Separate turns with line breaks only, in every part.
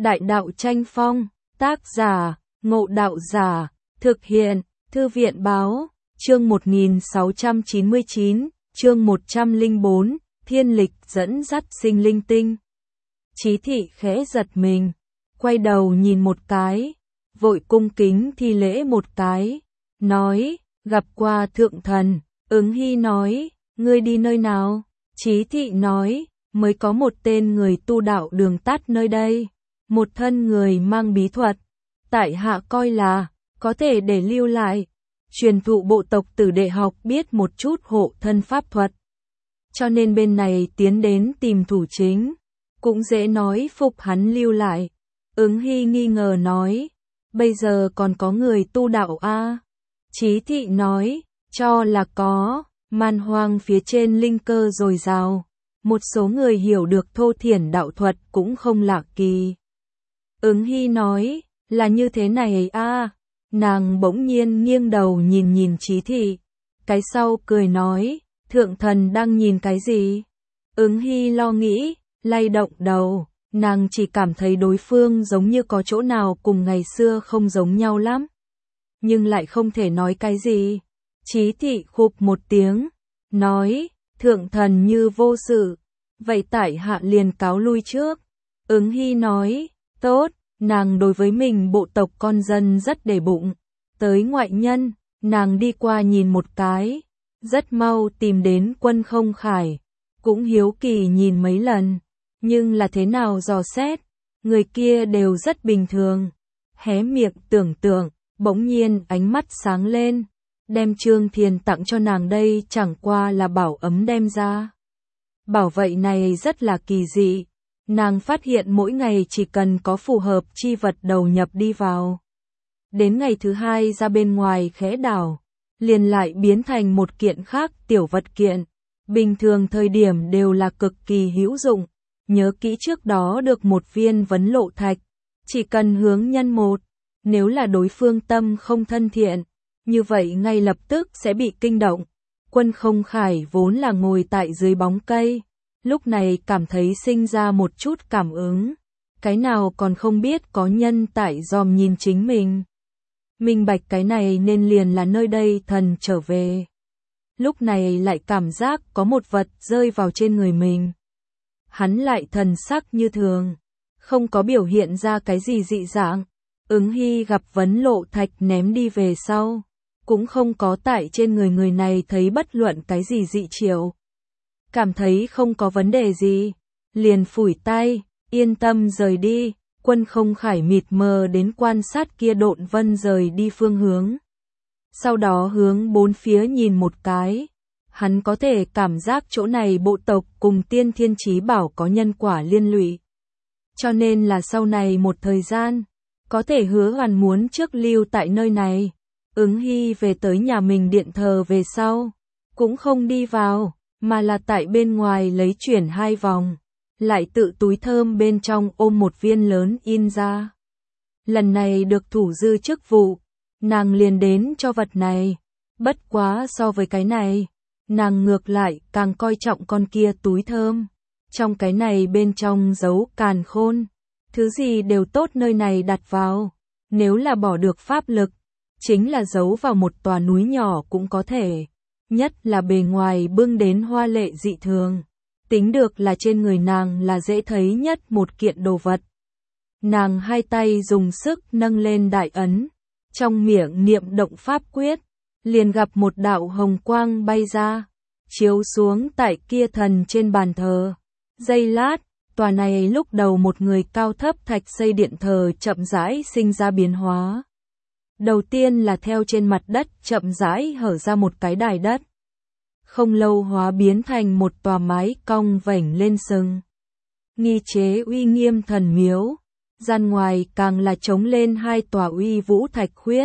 Đại đạo tranh phong, tác giả, Ngộ Đạo Giả, thực hiện, Thư viện báo, chương 1699, chương 104, thiên lịch dẫn dắt sinh linh tinh. Chí thị khẽ giật mình, quay đầu nhìn một cái, vội cung kính thi lễ một cái, nói, gặp qua thượng thần. Ứng Hy nói, ngươi đi nơi nào? Chí thị nói, mới có một tên người tu đạo đường tắt nơi đây, một thân người mang bí thuật, tại hạ coi là có thể để lưu lại, truyền thụ bộ tộc tử đệ học biết một chút hộ thân pháp thuật. Cho nên bên này tiến đến tìm thủ chính, cũng dễ nói phục hắn lưu lại. Ứng Hy nghi ngờ nói, bây giờ còn có người tu đạo a? Chí thị nói, cho là có, man hoang phía trên linh cơ dồi dào, một số người hiểu được thô thiển đạo thuật cũng không lạ kỳ. Ứng Hy nói, là như thế này a. Nàng bỗng nhiên nghiêng đầu nhìn Chí thị, cái sau cười nói, thượng thần đang nhìn cái gì? Ứng Hy lo nghĩ, lay động đầu, nàng chỉ cảm thấy đối phương giống như có chỗ nào cùng ngày xưa không giống nhau lắm, nhưng lại không thể nói cái gì. Chí thị khục một tiếng, nói, thượng thần như vô sự, vậy tại hạ liền cáo lui trước. Ứng Hy nói, tốt, nàng đối với mình bộ tộc con dân rất để bụng, tới ngoại nhân, nàng đi qua nhìn một cái, rất mau tìm đến Quân Không Khải, cũng hiếu kỳ nhìn mấy lần, nhưng là thế nào dò xét, người kia đều rất bình thường. Hé miệng tưởng tượng, bỗng nhiên ánh mắt sáng lên, đem Trương Thiền tặng cho nàng đây chẳng qua là bảo ấm đem ra. Bảo vậy này rất là kỳ dị, nàng phát hiện mỗi ngày chỉ cần có phù hợp chi vật đầu nhập đi vào. Đến ngày thứ hai ra bên ngoài khẽ đảo, liền lại biến thành một kiện khác tiểu vật kiện, bình thường thời điểm đều là cực kỳ hữu dụng. Nhớ kỹ trước đó được một viên vấn lộ thạch, chỉ cần hướng nhân một, nếu là đối phương tâm không thân thiện, như vậy ngay lập tức sẽ bị kinh động. Quân Không Khải vốn là ngồi tại dưới bóng cây, lúc này cảm thấy sinh ra một chút cảm ứng, cái nào còn không biết có nhân tại dòm nhìn chính mình. Minh bạch cái này nên liền là nơi đây thần trở về. Lúc này lại cảm giác có một vật rơi vào trên người mình. Hắn lại thần sắc như thường, không có biểu hiện ra cái gì dị dạng. Ứng Hy gặp vấn lộ thạch ném đi về sau, cũng không có tại trên người này thấy bất luận cái gì dị triệu. Cảm thấy không có vấn đề gì, liền phủi tay, yên tâm rời đi. Quân Không Khải mịt mờ đến quan sát kia độn vân rời đi phương hướng. Sau đó hướng bốn phía nhìn một cái, hắn có thể cảm giác chỗ này bộ tộc cùng Tiên Thiên Chí Bảo có nhân quả liên lụy. Cho nên là sau này một thời gian, có thể hứa hoàn muốn trước lưu tại nơi này. Ứng Hy về tới nhà mình điện thờ về sau, cũng không đi vào, mà là tại bên ngoài lấy chuyển 2 vòng, lại tự túi thơm bên trong ôm một viên lớn in ra. Lần này được thủ dư chức vụ, nàng liền đến cho vật này, bất quá so với cái này, nàng ngược lại càng coi trọng con kia túi thơm. Trong cái này bên trong giấu càn khôn, thứ gì đều tốt nơi này đặt vào, nếu là bỏ được pháp lực, chính là giấu vào một tòa núi nhỏ cũng có thể, nhất là bề ngoài bưng đến hoa lệ dị thường, tính được là trên người nàng là dễ thấy nhất một kiện đồ vật. Nàng hai tay dùng sức nâng lên đại ấn, trong miệng niệm động pháp quyết, liền gặp một đạo hồng quang bay ra, chiếu xuống tại kia thần trên bàn thờ. Giây lát, tòa này lúc đầu một người cao thấp thạch xây điện thờ chậm rãi sinh ra biến hóa. Đầu tiên là theo trên mặt đất chậm rãi hở ra một cái đài đất. Không lâu hóa biến thành một tòa mái cong vảnh lên sừng. Nghi chế uy nghiêm thần miếu, gian ngoài càng là trống lên 2 tòa uy vũ thạch khuyết.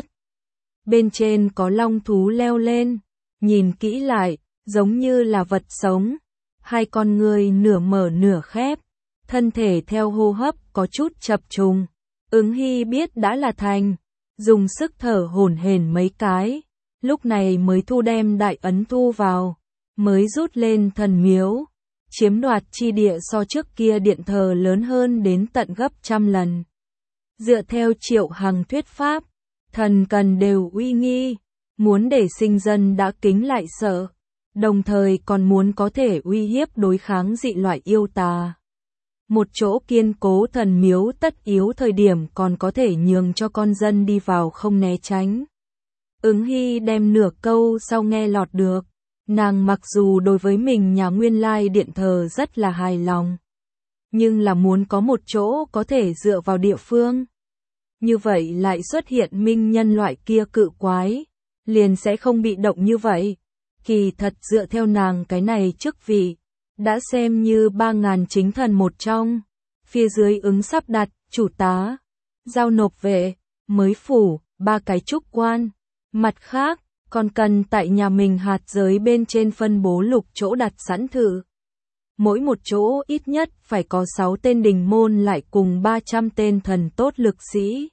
Bên trên có long thú leo lên, nhìn kỹ lại, giống như là vật sống. 2 con người nửa mở nửa khép, thân thể theo hô hấp có chút chập trùng. Ứng Hy biết đã là thành, dùng sức thở hổn hển mấy cái, lúc này mới thu đem đại ấn thu vào, mới rút lên thần miếu. chiếm đoạt chi địa so trước kia điện thờ lớn hơn đến tận gấp trăm lần. Dựa theo Triệu Hằng thuyết pháp, thần cần đều uy nghi, muốn để sinh dân đã kính lại sợ, đồng thời còn muốn có thể uy hiếp đối kháng dị loại yêu tà. Một chỗ kiên cố thần miếu tất yếu thời điểm còn có thể nhường cho con dân đi vào không né tránh. Ứng Hy đem nửa câu sau nghe lọt được, nàng mặc dù đối với mình nhà nguyên lai điện thờ rất là hài lòng, nhưng là muốn có một chỗ có thể dựa vào địa phương. Như vậy lại xuất hiện minh nhân loại kia cự quái, liền sẽ không bị động như vậy. Kỳ thật dựa theo nàng cái này chức vị, đã xem như 3.000 chính thần một trong, phía dưới ứng sắp đặt, chủ tá, giao nộp vệ, mới phủ, 3 cái trúc quan. Mặt khác, còn cần tại nhà mình hạt giới bên trên phân bố lục chỗ đặt sẵn thử. Mỗi một chỗ ít nhất phải có 6 tên đình môn lại cùng 300 tên thần tốt lực sĩ.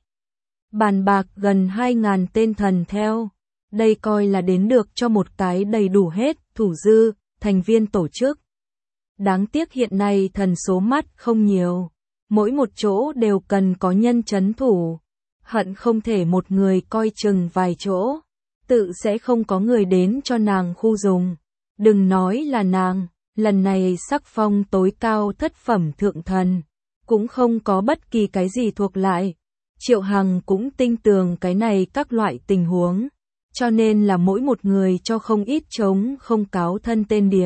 Bàn bạc gần 2.000 tên thần theo. Đây coi là đến được cho một cái đầy đủ hết, thủ dư, thành viên tổ chức. Đáng tiếc hiện nay thần số mắt không nhiều. Mỗi một chỗ đều cần có nhân chấn thủ. Hận không thể một người coi chừng vài chỗ. Tự sẽ không có người đến cho nàng khu dùng. Đừng nói là nàng, lần này sắc phong tối cao thất phẩm thượng thần. Cũng không có bất kỳ cái gì thuộc lại. Triệu Hằng cũng tin tưởng cái này các loại tình huống. Cho nên là mỗi một người cho không ít trống không cáo thân tên điệp.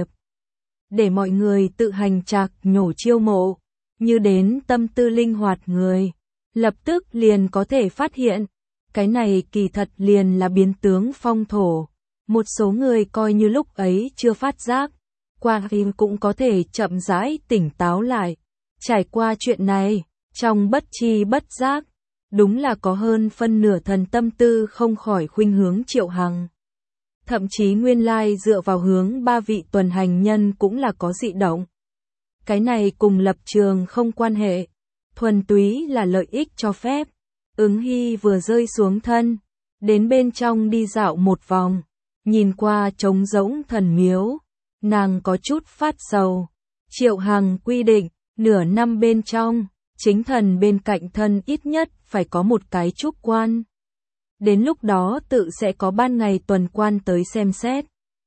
Để mọi người tự hành trạc nhổ chiêu mộ. Như đến tâm tư linh hoạt người. Lập tức liền có thể phát hiện. Cái này kỳ thật liền là biến tướng phong thổ. Một số người coi như lúc ấy chưa phát giác. Qua phim cũng có thể chậm rãi tỉnh táo lại. Trải qua chuyện này, trong bất chi bất giác. Đúng là có hơn phân nửa thần tâm tư không khỏi khuynh hướng Triệu Hằng. Thậm chí nguyên lai dựa vào hướng 3 vị tuần hành nhân cũng là có dị động. Cái này cùng lập trường không quan hệ, thuần túy là lợi ích cho phép. Ứng Hy vừa rơi xuống thân, đến bên trong đi dạo một vòng, nhìn qua trống rỗng thần miếu, nàng có chút phát sầu. Triệu Hằng quy định, nửa năm bên trong, chính thần bên cạnh thân ít nhất phải có một cái trúc quan. Đến lúc đó tự sẽ có ban ngày tuần quan tới xem xét.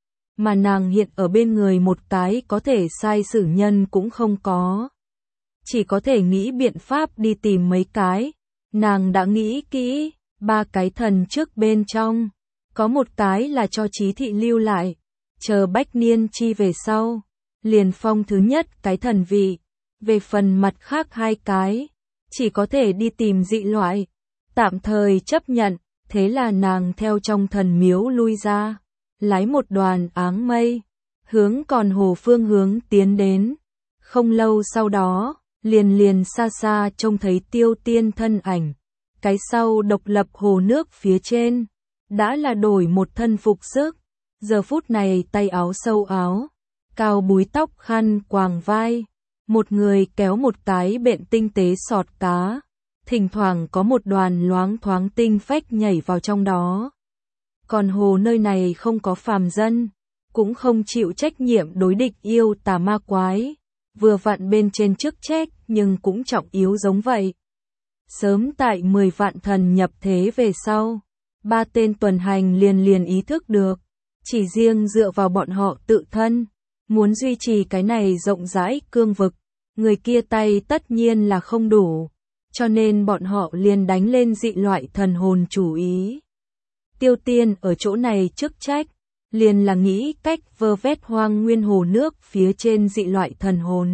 Mà nàng hiện ở bên người một cái có thể sai xử nhân cũng không có. Chỉ có thể nghĩ biện pháp đi tìm mấy cái. Nàng đã nghĩ kỹ, 3 cái thần trước bên trong. Có một cái là cho Trí Thị lưu lại. Chờ Bách Niên chi về sau. Liền phong thứ nhất cái thần vị. Về phần mặt khác 2 cái. Chỉ có thể đi tìm dị loại. Tạm thời chấp nhận. Thế là nàng theo trong thần miếu lui ra. Lái một đoàn áng mây. Hướng còn hồ phương hướng tiến đến. Không lâu sau đó. Liền xa xa trông thấy Tiêu Tiên thân ảnh. Cái sau độc lập hồ nước phía trên. Đã là đổi một thân phục sức. Giờ phút này tay áo sâu áo. Cao búi tóc khăn quàng vai. Một người kéo một cái bện tinh tế sọt cá. Thỉnh thoảng có một đoàn loáng thoáng tinh phách nhảy vào trong đó. Còn hồ nơi này không có phàm dân. Cũng không chịu trách nhiệm đối địch yêu tà ma quái. Vừa vặn bên trên chức trách nhưng cũng trọng yếu giống vậy. Sớm tại 10 vạn thần nhập thế về sau, 3 tên tuần hành liền ý thức được. Chỉ riêng dựa vào bọn họ tự thân, muốn duy trì cái này rộng rãi cương vực, người kia tay tất nhiên là không đủ. Cho nên bọn họ liền đánh lên dị loại thần hồn chủ ý. Tiêu Tiên ở chỗ này chức trách, liền là nghĩ cách vơ vét hoang nguyên hồ nước phía trên dị loại thần hồn.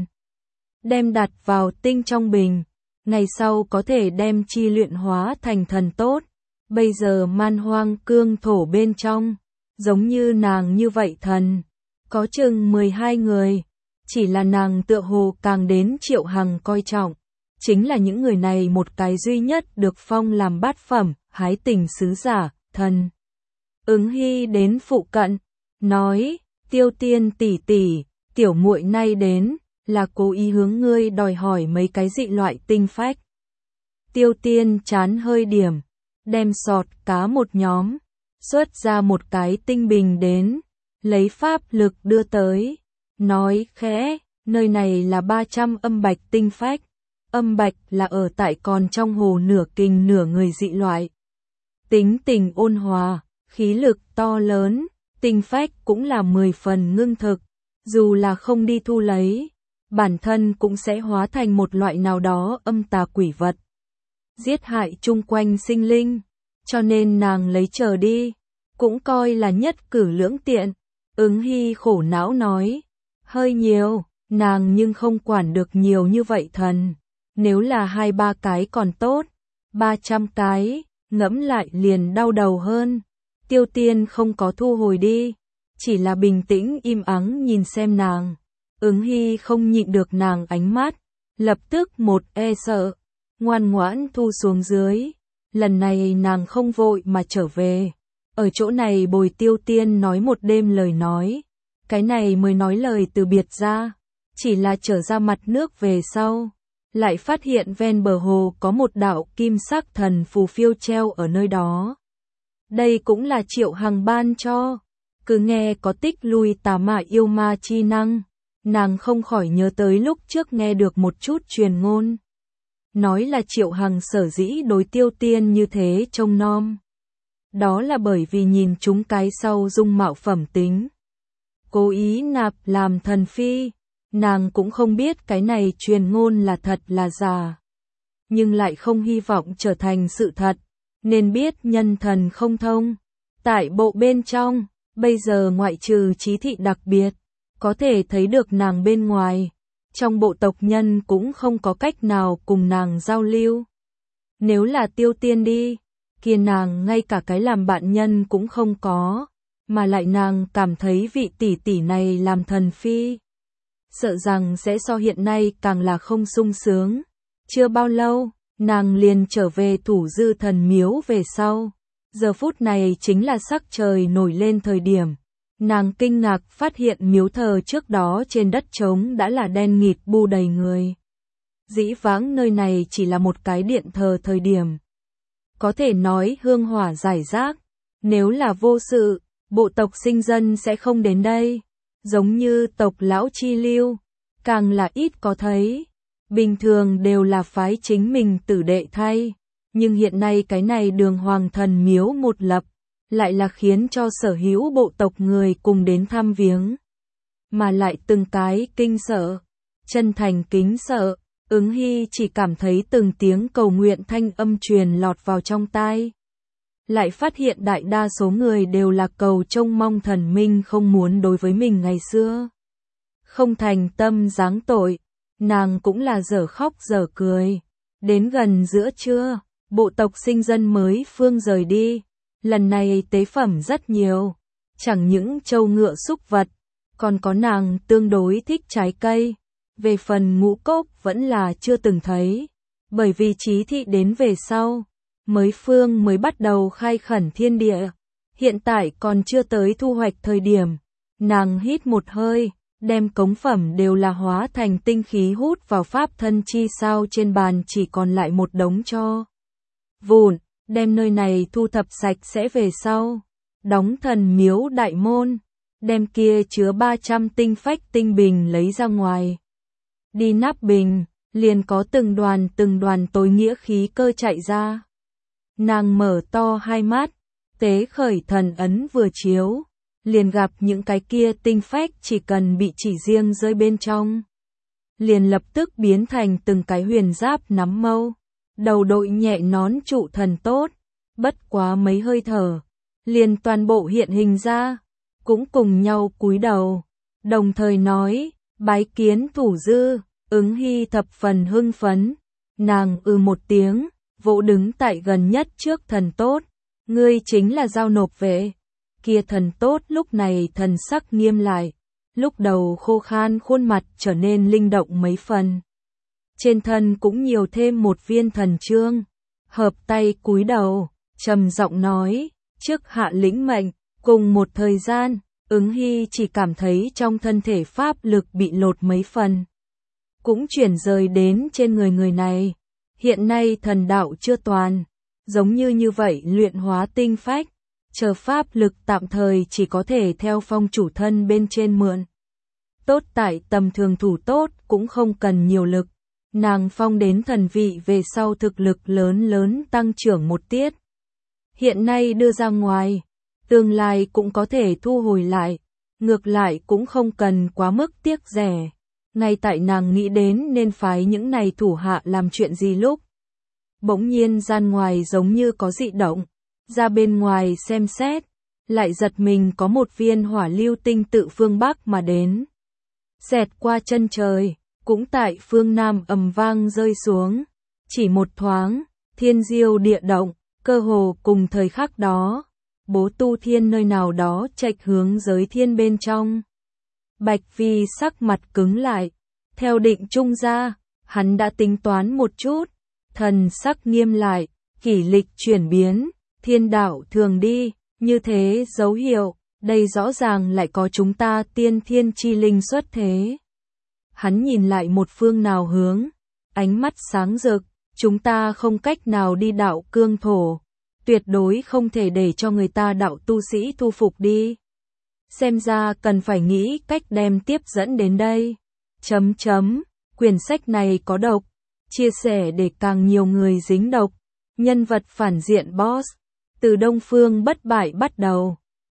Đem đặt vào tinh trong bình, ngày sau có thể đem chi luyện hóa thành thần tốt. Bây giờ man hoang cương thổ bên trong, giống như nàng như vậy thần, có chừng 12 người. Chỉ là nàng tựa hồ càng đến Triệu Hằng coi trọng. Chính là những người này một cái duy nhất được phong làm bát phẩm, hái tình sứ giả, thần. Ứng Hy đến phụ cận, nói, Tiêu Tiên tỷ tỷ, tiểu muội nay đến, là cố ý hướng ngươi đòi hỏi mấy cái dị loại tinh phách. Tiêu Tiên chán hơi điểm, đem sọt cá một nhóm, xuất ra một cái tinh bình đến, lấy pháp lực đưa tới, nói khẽ, Nơi này là 300 âm bạch tinh phách. Âm bạch là ở tại còn trong hồ nửa kình nửa người dị loại. Tính tình ôn hòa, khí lực to lớn, tinh phách cũng là 10 phần ngưng thực, dù là không đi thu lấy, bản thân cũng sẽ hóa thành một loại nào đó âm tà quỷ vật, giết hại chung quanh sinh linh, cho nên nàng lấy chờ đi, cũng coi là nhất cử lưỡng tiện. Ứng Hy khổ não nói, hơi nhiều, nàng nhưng không quản được nhiều như vậy thần, nếu là 2-3 cái còn tốt, 300 cái, ngẫm lại liền đau đầu hơn. Tiêu Tiên không có thu hồi đi, chỉ là bình tĩnh im ắng nhìn xem nàng. Ứng Hy không nhịn được nàng ánh mắt, lập tức một sợ, ngoan ngoãn thu xuống dưới. Lần này nàng không vội mà trở về, ở chỗ này bồi Tiêu Tiên nói một đêm lời nói. Cái này mới nói lời từ biệt ra, chỉ là trở ra mặt nước về sau, lại phát hiện ven bờ hồ có một đạo kim sắc thần phù phiêu treo ở nơi đó. Đây cũng là Triệu Hằng ban cho, cứ nghe có tích lui tà ma yêu ma chi năng, nàng không khỏi nhớ tới lúc trước nghe được một chút truyền ngôn. Nói là Triệu Hằng sở dĩ đối Tiêu Tiên như thế trông nom. Đó là bởi vì nhìn chúng cái sau dung mạo phẩm tính. Cố ý nạp làm thần phi, nàng cũng không biết cái này truyền ngôn là thật là giả. Nhưng lại không hy vọng trở thành sự thật, nên biết nhân thần không thông. Tại bộ bên trong, bây giờ ngoại trừ trí thị đặc biệt, có thể thấy được nàng bên ngoài. Trong bộ tộc nhân cũng không có cách nào cùng nàng giao lưu. Nếu là Tiêu Tiên đi, kia nàng ngay cả cái làm bạn nhân cũng không có, mà lại nàng cảm thấy vị tỷ tỷ này làm thần phi, sợ rằng sẽ so hiện nay càng là không sung sướng. Chưa bao lâu, nàng liền trở về Thủ Dư Thần Miếu về sau. Giờ phút này chính là sắc trời nổi lên thời điểm. Nàng kinh ngạc phát hiện miếu thờ trước đó trên đất trống đã là đen nghịt bu đầy người. Dĩ vãng nơi này chỉ là một cái điện thờ thời điểm. Có thể nói hương hỏa rải rác. Nếu là vô sự, bộ tộc sinh dân sẽ không đến đây. Giống như tộc lão chi lưu, càng là ít có thấy. Bình thường đều là phái chính mình tử đệ thay. Nhưng hiện nay cái này đường hoàng thần miếu một lập, lại là khiến cho sở hữu bộ tộc người cùng đến thăm viếng. Mà lại từng cái kinh sợ, chân thành kính sợ, Ứng Hy chỉ cảm thấy từng tiếng cầu nguyện thanh âm truyền lọt vào trong tai. Lại phát hiện đại đa số người đều là cầu trông mong thần minh không muốn đối với mình ngày xưa. Không thành tâm giáng tội, nàng cũng là dở khóc dở cười. Đến gần giữa trưa, bộ tộc sinh dân mới phương rời đi. Lần này tế phẩm rất nhiều, chẳng những trâu ngựa súc vật, còn có nàng tương đối thích trái cây. Về phần ngũ cốc vẫn là chưa từng thấy, bởi vì trí thị đến về sau, phương mới bắt đầu khai khẩn thiên địa. Hiện tại còn chưa tới thu hoạch thời điểm, nàng hít một hơi, đem cống phẩm đều là hóa thành tinh khí hút vào pháp thân chi sao trên bàn chỉ còn lại một đống cho vụn. Đem nơi này thu thập sạch sẽ về sau, đóng thần miếu đại môn, đem kia chứa 300 tinh phách tinh bình lấy ra ngoài. Đi nắp bình, liền có từng đoàn tối nghĩa khí cơ chạy ra. Nàng mở to hai mắt, tế khởi thần ấn vừa chiếu, liền gặp những cái kia tinh phách chỉ cần bị chỉ riêng rơi bên trong, liền lập tức biến thành từng cái huyền giáp nắm mâu. Đầu đội nhẹ nón trụ thần tốt, bất quá mấy hơi thở, liền toàn bộ hiện hình ra, cũng cùng nhau cúi đầu, đồng thời nói, bái kiến Thủ Dư. Ứng Hy thập phần hưng phấn, nàng một tiếng, vỗ đứng tại gần nhất trước thần tốt, ngươi chính là giao nộp về. Kia thần tốt lúc này thần sắc nghiêm lại, lúc đầu khô khan khuôn mặt trở nên linh động mấy phần. Trên thân cũng nhiều thêm một viên thần chương, hợp tay cúi đầu, trầm giọng nói, trước hạ lĩnh mệnh. Cùng một thời gian, Ứng Hy chỉ cảm thấy trong thân thể pháp lực bị lột mấy phần, cũng chuyển rời đến trên người này. Hiện nay thần đạo chưa toàn, giống như vậy luyện hóa tinh phách, chờ pháp lực tạm thời chỉ có thể theo phong chủ thân bên trên mượn. tốt tại tầm thường thủ tốt cũng không cần nhiều lực. Nàng phong đến thần vị về sau thực lực lớn tăng trưởng một tiết. Hiện nay đưa ra ngoài, tương lai cũng có thể thu hồi lại, ngược lại cũng không cần quá mức tiếc rẻ. Ngay tại nàng nghĩ đến nên phái những này thủ hạ làm chuyện gì lúc. Bỗng nhiên gian ngoài giống như có dị động, ra bên ngoài xem xét, lại giật mình có một viên hỏa lưu tinh tự phương Bắc mà đến. Xẹt qua chân trời, cũng tại phương Nam ầm vang rơi xuống. Chỉ một thoáng, thiên diêu địa động, cơ hồ cùng thời khắc đó, Bố Tu Thiên nơi nào đó chệch hướng giới thiên bên trong. Bạch Vi sắc mặt cứng lại, theo định trung ra, hắn đã tính toán một chút, thần sắc nghiêm lại, kỷ lịch chuyển biến, thiên đạo thường đi, như thế dấu hiệu, đây rõ ràng lại có chúng ta tiên thiên chi linh xuất thế. Hắn nhìn lại một phương nào hướng, ánh mắt sáng rực, chúng ta không cách nào đi đạo cương thổ, tuyệt đối không thể để cho người ta đạo tu sĩ thu phục đi. Xem ra cần phải nghĩ cách đem tiếp dẫn đến đây. Quyển sách này có độc, chia sẻ để càng nhiều người dính độc. Nhân vật phản diện boss, từ Đông Phương bất bại bắt đầu.